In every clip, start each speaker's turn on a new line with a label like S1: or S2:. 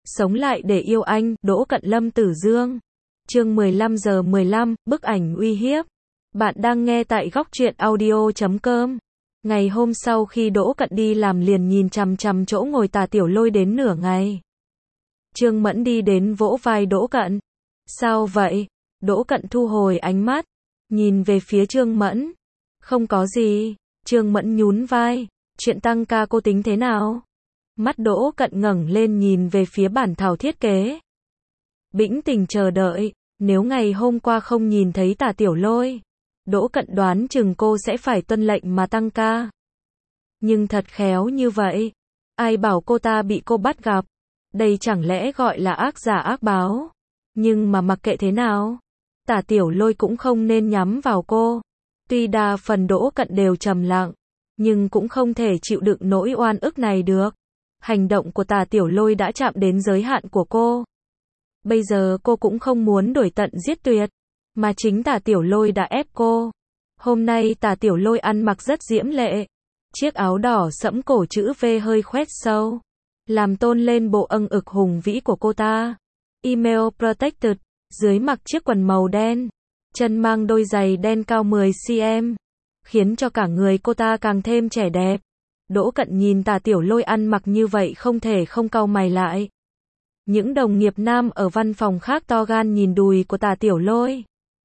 S1: Sống lại để yêu anh, Đỗ Cận Lâm Tử Dương. Chương 15:15, bức ảnh uy hiếp. Bạn đang nghe tại Góc Truyện Audio.com. Ngày hôm sau khi Đỗ Cận đi làm liền nhìn chằm chằm chỗ ngồi Tà Tiểu Lôi đến nửa ngày. Trương Mẫn đi đến vỗ vai Đỗ Cận. Sao vậy? Đỗ Cận thu hồi ánh mắt, nhìn về phía Trương Mẫn. Không có gì. Trương Mẫn nhún vai. Chuyện tăng ca cô tính thế nào? Mắt Đỗ Cận ngẩng lên nhìn về phía bản thảo thiết kế. Bĩnh tình chờ đợi, nếu ngày hôm qua không nhìn thấy Tà Tiểu Lôi, Đỗ Cận đoán chừng cô sẽ phải tuân lệnh mà tăng ca. Nhưng thật khéo như vậy, ai bảo cô ta bị cô bắt gặp, đây chẳng lẽ gọi là ác giả ác báo. Nhưng mà mặc kệ thế nào, Tà Tiểu Lôi cũng không nên nhắm vào cô. Tuy đa phần Đỗ Cận đều trầm lặng, nhưng cũng không thể chịu đựng nỗi oan ức này được. Hành động của Tà Tiểu Lôi đã chạm đến giới hạn của cô. Bây giờ cô cũng không muốn đuổi tận giết tuyệt, mà chính Tà Tiểu Lôi đã ép cô. Hôm nay Tà Tiểu Lôi ăn mặc rất diễm lệ. Chiếc áo đỏ sẫm cổ chữ V hơi khoét sâu, làm tôn lên bộ âng ực hùng vĩ của cô ta. Email protected, dưới mặc chiếc quần màu đen, chân mang đôi giày đen cao 10cm, khiến cho cả người cô ta càng thêm trẻ đẹp. Đỗ Cận nhìn Tà Tiểu Lôi ăn mặc như vậy không thể không cau mày lại. Những đồng nghiệp nam ở văn phòng khác to gan nhìn đùi của Tà Tiểu Lôi,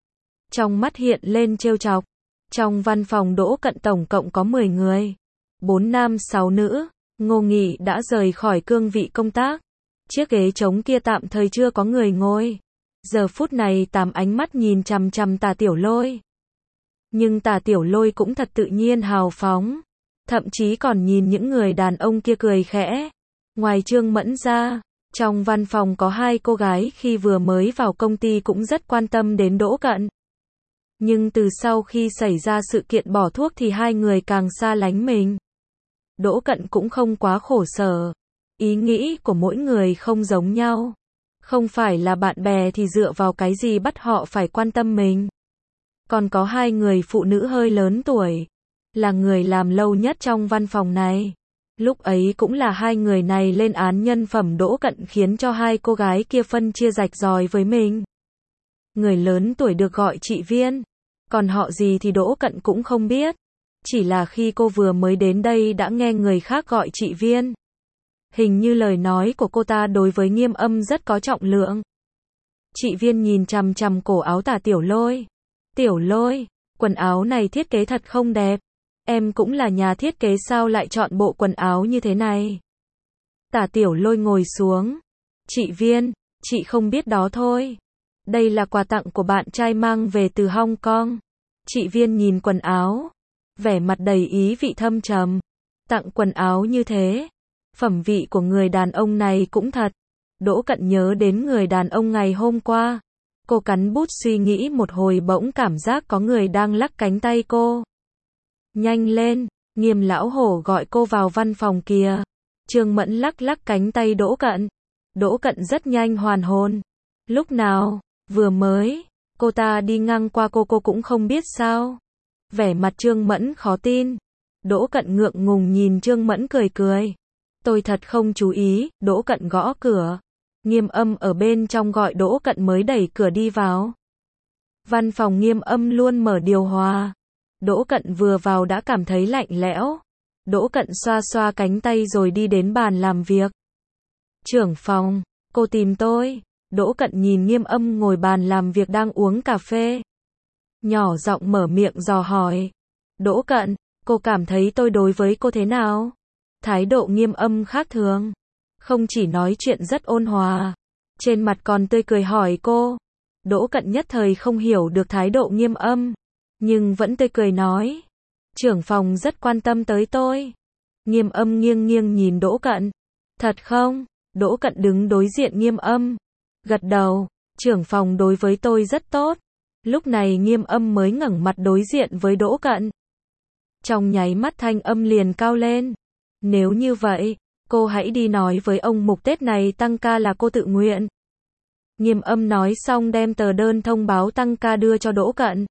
S1: trong mắt hiện lên trêu chọc. Trong văn phòng Đỗ Cận tổng cộng có 10 người, 4 nam 6 nữ. Ngô Nghị đã rời khỏi cương vị công tác. Chiếc ghế trống kia tạm thời chưa có người ngồi. Giờ phút này 8 ánh mắt nhìn chằm chằm Tà Tiểu Lôi. Nhưng Tà Tiểu Lôi cũng thật tự nhiên hào phóng, thậm chí còn nhìn những người đàn ông kia cười khẽ. Ngoài Trương Mẫn ra, trong văn phòng có 2 cô gái khi vừa mới vào công ty cũng rất quan tâm đến Đỗ Cận. Nhưng từ sau khi xảy ra sự kiện bỏ thuốc thì 2 người càng xa lánh mình. Đỗ Cận cũng không quá khổ sở. Ý nghĩ của mỗi người không giống nhau. Không phải là bạn bè thì dựa vào cái gì bắt họ phải quan tâm mình. Còn có 2 người phụ nữ hơi lớn tuổi, là người làm lâu nhất trong văn phòng này. Lúc ấy cũng là 2 người này lên án nhân phẩm Đỗ Cận khiến cho 2 cô gái kia phân chia rạch ròi với mình. Người lớn tuổi được gọi chị Viên, còn họ gì thì Đỗ Cận cũng không biết. Chỉ là khi cô vừa mới đến đây đã nghe người khác gọi chị Viên. Hình như lời nói của cô ta đối với Nghiêm Âm rất có trọng lượng. Chị Viên nhìn chằm chằm cổ áo Tà Tiểu Lôi. Tiểu Lôi, quần áo này thiết kế thật không đẹp. Em cũng là nhà thiết kế sao lại chọn bộ quần áo như thế này? Tà Tiểu Lôi ngồi xuống. Chị Viên, chị không biết đó thôi. Đây là quà tặng của bạn trai mang về từ Hong Kong. Chị Viên nhìn quần áo, vẻ mặt đầy ý vị thâm trầm. Tặng quần áo như thế, phẩm vị của người đàn ông này cũng thật. Đỗ Cận nhớ đến người đàn ông ngày hôm qua. Cô cắn bút suy nghĩ một hồi bỗng cảm giác có người đang lắc cánh tay cô. Nhanh lên, Nghiêm lão hổ gọi cô vào văn phòng kìa. Trương Mẫn lắc lắc cánh tay Đỗ Cận. Đỗ Cận rất nhanh hoàn hồn. Lúc nào? Vừa mới. Cô ta đi ngang qua cô cũng không biết sao. Vẻ mặt Trương Mẫn khó tin. Đỗ Cận ngượng ngùng nhìn Trương Mẫn cười cười. Tôi thật không chú ý. Đỗ Cận gõ cửa. Nghiêm Âm ở bên trong gọi Đỗ Cận mới đẩy cửa đi vào. Văn phòng Nghiêm Âm luôn mở điều hòa. Đỗ Cận vừa vào đã cảm thấy lạnh lẽo. Đỗ Cận xoa xoa cánh tay rồi đi đến bàn làm việc. Trưởng phòng, cô tìm tôi. Đỗ Cận nhìn Nghiêm Âm ngồi bàn làm việc đang uống cà phê, nhỏ giọng mở miệng dò hỏi. Đỗ Cận, cô cảm thấy tôi đối với cô thế nào? Thái độ Nghiêm Âm khác thường. Không chỉ nói chuyện rất ôn hòa, trên mặt còn tươi cười hỏi cô. Đỗ Cận nhất thời không hiểu được thái độ Nghiêm Âm, nhưng vẫn tươi cười nói. Trưởng phòng rất quan tâm tới tôi. Nghiêm Âm nghiêng nghiêng nhìn Đỗ Cận. Thật không? Đỗ Cận đứng đối diện Nghiêm Âm, gật đầu. Trưởng phòng đối với tôi rất tốt. Lúc này Nghiêm Âm mới ngẩng mặt đối diện với Đỗ Cận. Trong nháy mắt thanh âm liền cao lên. Nếu như vậy, cô hãy đi nói với ông Mục Tết này tăng ca là cô tự nguyện. Nghiêm Âm nói xong đem tờ đơn thông báo tăng ca đưa cho Đỗ Cận.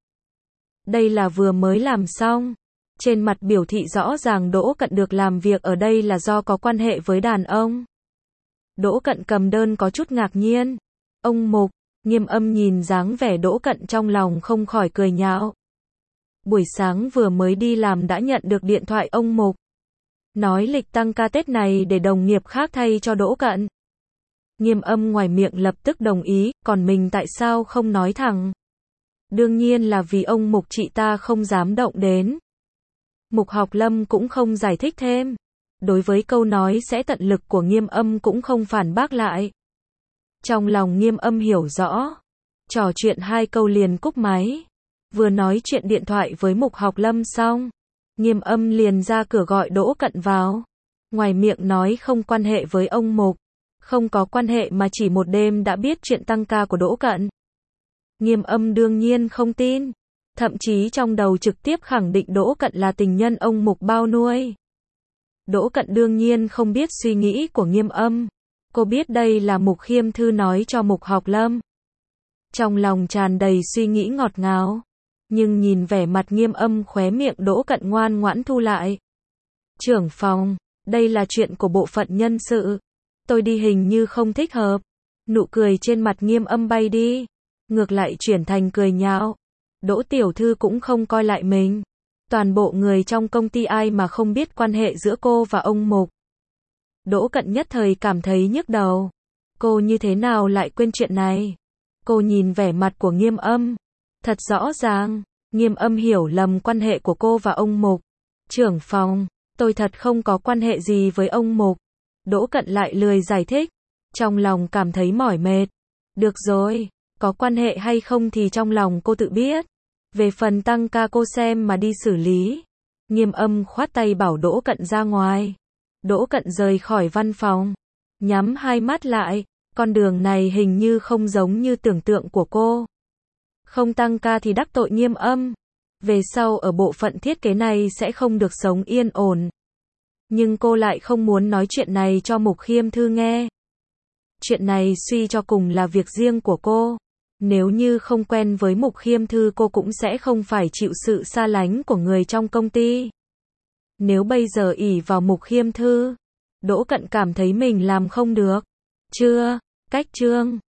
S1: Đây là vừa mới làm xong. Trên mặt biểu thị rõ ràng Đỗ Cận được làm việc ở đây là do có quan hệ với đàn ông. Đỗ Cận cầm đơn có chút ngạc nhiên. Ông Mục, Nghiêm Âm nhìn dáng vẻ Đỗ Cận trong lòng không khỏi cười nhạo. Buổi sáng vừa mới đi làm đã nhận được điện thoại ông Mục. Nói lịch tăng ca Tết này để đồng nghiệp khác thay cho Đỗ Cận. Nghiêm Âm ngoài miệng lập tức đồng ý, còn mình tại sao không nói thẳng? Đương nhiên là vì ông Mục chị ta không dám động đến. Mục Học Lâm cũng không giải thích thêm. Đối với câu nói sẽ tận lực của Nghiêm Âm cũng không phản bác lại. Trong lòng Nghiêm Âm hiểu rõ. Trò chuyện 2 câu liền cúp máy. Vừa nói chuyện điện thoại với Mục Học Lâm xong, Nghiêm Âm liền ra cửa gọi Đỗ Cận vào. Ngoài miệng nói không quan hệ với ông Mục. Không có quan hệ mà chỉ một đêm đã biết chuyện tăng ca của Đỗ Cận. Nghiêm Âm đương nhiên không tin. Thậm chí trong đầu trực tiếp khẳng định Đỗ Cận là tình nhân ông Mục bao nuôi. Đỗ Cận đương nhiên không biết suy nghĩ của Nghiêm Âm. Cô biết đây là Mục Khiêm Thư nói cho Mục Học Lâm. Trong lòng tràn đầy suy nghĩ ngọt ngào. Nhưng nhìn vẻ mặt Nghiêm Âm khóe miệng Đỗ Cận ngoan ngoãn thu lại. Trưởng phòng, đây là chuyện của bộ phận nhân sự. Tôi đi hình như không thích hợp. Nụ cười trên mặt Nghiêm Âm bay đi. Ngược lại chuyển thành cười nhạo. Đỗ tiểu thư cũng không coi lại mình. Toàn bộ người trong công ty ai mà không biết quan hệ giữa cô và ông Mục. Đỗ Cận nhất thời cảm thấy nhức đầu. Cô như thế nào lại quên chuyện này? Cô nhìn vẻ mặt của Nghiêm Âm. Thật rõ ràng, Nghiêm Âm hiểu lầm quan hệ của cô và ông Mục. Trưởng phòng, tôi thật không có quan hệ gì với ông Mục. Đỗ Cận lại lười giải thích. Trong lòng cảm thấy mỏi mệt. Được rồi, có quan hệ hay không thì trong lòng cô tự biết. Về phần tăng ca cô xem mà đi xử lý. Nghiêm Âm khoát tay bảo Đỗ Cận ra ngoài. Đỗ Cận rời khỏi văn phòng. Nhắm 2 mắt lại. Con đường này hình như không giống như tưởng tượng của cô. Không tăng ca thì đắc tội Nghiêm Âm. Về sau ở bộ phận thiết kế này sẽ không được sống yên ổn. Nhưng cô lại không muốn nói chuyện này cho Mục Khiêm Thư nghe. Chuyện này suy cho cùng là việc riêng của cô. Nếu như không quen với Mục Khiêm Thư cô cũng sẽ không phải chịu sự xa lánh của người trong công ty. Nếu bây giờ ỷ vào Mục Khiêm Thư, Đỗ Cận cảm thấy mình làm không được. Chưa, cách chương